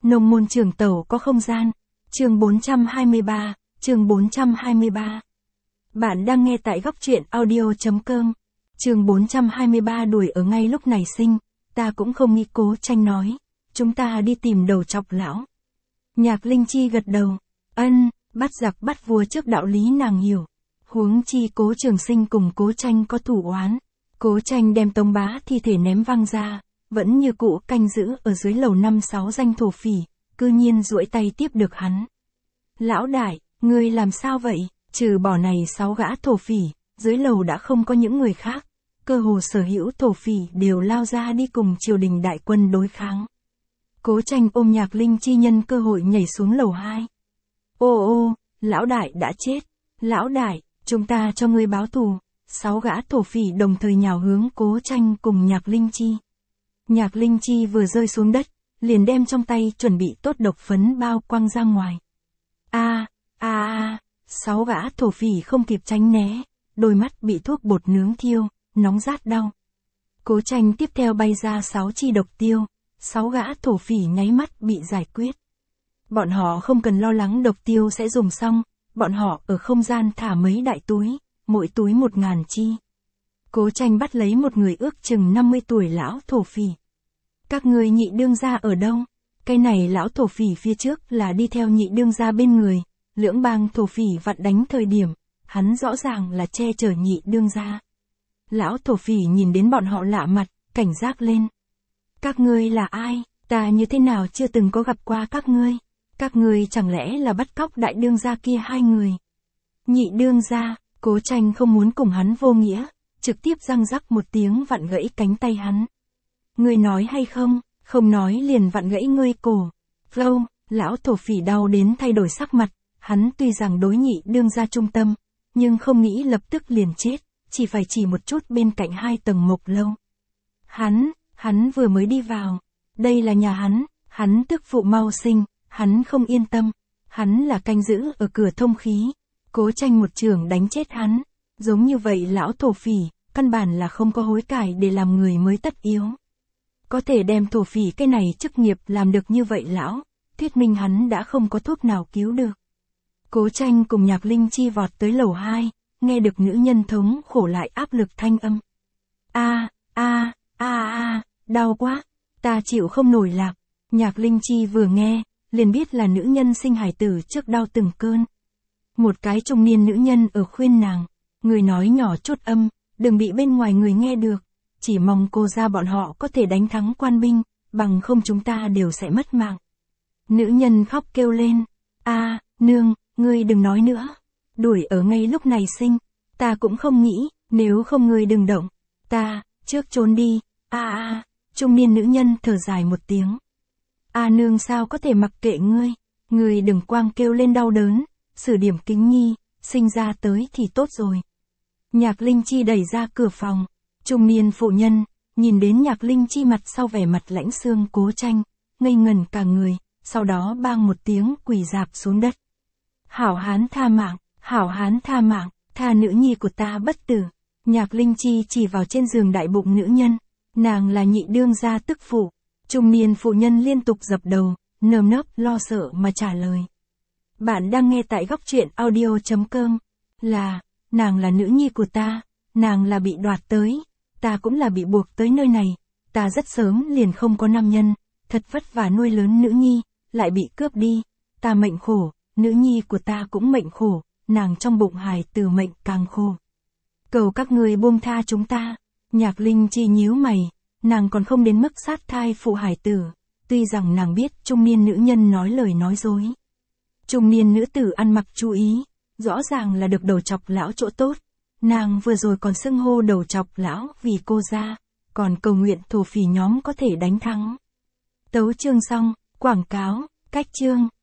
Nông môn trường tẩu có không gian. Chương 423, chương 423. Bạn đang nghe tại góc truyện audio.com. Chương 423 đuổi ở ngay lúc này sinh, ta cũng không nghĩ. Cố Tranh nói, chúng ta đi tìm đầu trọc lão. Nhạc Linh Chi gật đầu, ân, bắt giặc bắt vua trước đạo lý nàng hiểu. Huống chi Cố Trường Sinh cùng Cố Tranh có thủ oán. Cố Tranh đem Tống Bá thi thể ném văng ra, vẫn như cũ canh giữ ở dưới lầu 5-6 danh thổ phỉ, cư nhiên duỗi tay tiếp được hắn. Lão đại, ngươi làm sao vậy? Trừ bỏ này 6 gã thổ phỉ, dưới lầu đã không có những người khác. Cơ hồ sở hữu thổ phỉ đều lao ra đi cùng triều đình đại quân đối kháng. Cố Tranh ôm Nhạc Linh Chi nhân cơ hội nhảy xuống lầu 2. Ô, lão đại đã chết. Lão đại, chúng ta cho ngươi báo thù. 6 gã thổ phỉ đồng thời nhào hướng Cố Tranh cùng Nhạc Linh Chi. Nhạc Linh Chi vừa rơi xuống đất, liền đem trong tay chuẩn bị tốt độc phấn bao quăng ra ngoài. 6 gã thổ phỉ không kịp tránh né, đôi mắt bị thuốc bột nướng thiêu, nóng rát đau. Cố Tranh tiếp theo bay ra 6 chi độc tiêu, 6 gã thổ phỉ nháy mắt bị giải quyết. Bọn họ không cần lo lắng độc tiêu sẽ dùng xong, bọn họ ở không gian thả mấy đại túi, mỗi túi 1000 chi. Cố Tranh bắt lấy một người ước chừng 50 tuổi lão thổ phỉ. Các ngươi nhị đương gia ở đâu? Cái này lão thổ phỉ phía trước là đi theo nhị đương gia bên người, lưỡng bang thổ phỉ vặn đánh thời điểm, hắn rõ ràng là che chở nhị đương gia. Lão thổ phỉ nhìn đến bọn họ lạ mặt, cảnh giác lên. Các ngươi là ai? Ta như thế nào chưa từng có gặp qua các ngươi? Các ngươi chẳng lẽ là bắt cóc đại đương gia kia 2 người? Nhị đương gia, Cố Tranh không muốn cùng hắn vô nghĩa, trực tiếp răng rắc một tiếng vặn gãy cánh tay hắn. Ngươi nói hay không? Không nói liền vặn gãy ngươi cổ. Flow, lão thổ phỉ đau đến thay đổi sắc mặt, hắn tuy rằng đối nhị đương gia trung tâm, nhưng không nghĩ lập tức liền chết, chỉ phải chỉ một chút bên cạnh 2 tầng mộc lâu. Hắn vừa mới đi vào, đây là nhà hắn tức phụ mau sinh, hắn không yên tâm, hắn là canh giữ ở cửa thông khí. Cố Tranh một chưởng đánh chết hắn, giống như vậy lão thổ phỉ, căn bản là không có hối cải để làm người mới tất yếu. Có thể đem thổ phỉ cái này chức nghiệp làm được như vậy lão, thuyết minh hắn đã không có thuốc nào cứu được. Cố Tranh cùng Nhạc Linh Chi vọt tới lầu 2, nghe được nữ nhân thống khổ lại áp lực thanh âm. Đau quá, ta chịu không nổi lạc. Nhạc Linh Chi vừa nghe, liền biết là nữ nhân sinh hải tử trước đau từng cơn. Một cái trung niên nữ nhân ở khuyên nàng, người nói nhỏ chút âm, đừng bị bên ngoài người nghe được. Chỉ mong cô ra bọn họ có thể đánh thắng quan binh, bằng không chúng ta đều sẽ mất mạng. Nữ nhân khóc kêu lên, nương, ngươi đừng nói nữa. Đuổi ở ngay lúc này sinh, ta cũng không nghĩ, nếu không ngươi đừng động. Ta, trước trốn đi, trung niên nữ nhân thở dài một tiếng. Nương sao có thể mặc kệ ngươi đừng quang kêu lên đau đớn, xử điểm kính nhi, sinh ra tới thì tốt rồi. Nhạc Linh Chi đẩy ra cửa phòng. Trung niên phụ nhân, nhìn đến Nhạc Linh Chi mặt sau vẻ mặt lãnh xương Cố Tranh, ngây ngẩn cả người, sau đó bang một tiếng quỳ rạp xuống đất. Hảo hán tha mạng, tha nữ nhi của ta bất tử. Nhạc Linh Chi chỉ vào trên giường đại bụng nữ nhân, nàng là nhị đương gia tức phụ. Trung niên phụ nhân liên tục dập đầu, nơm nớp lo sợ mà trả lời. Bạn đang nghe tại góc truyện audio.com. Nàng là nữ nhi của ta, nàng là bị đoạt tới. Ta cũng là bị buộc tới nơi này, ta rất sớm liền không có nam nhân, thật vất vả nuôi lớn nữ nhi, lại bị cướp đi, ta mệnh khổ, nữ nhi của ta cũng mệnh khổ, nàng trong bụng hài tử mệnh càng khổ. Cầu các ngươi buông tha chúng ta. Nhạc Linh Chi nhíu mày, nàng còn không đến mức sát thai phụ hài tử, tuy rằng nàng biết trung niên nữ nhân nói lời nói dối. Trung niên nữ tử ăn mặc chú ý, rõ ràng là được đầu trọc lão chỗ tốt. Nàng vừa rồi còn xưng hô đầu trọc lão vì cô ra, còn cầu nguyện thổ phỉ nhóm có thể đánh thắng. Tấu chương xong, quảng cáo, cách chương.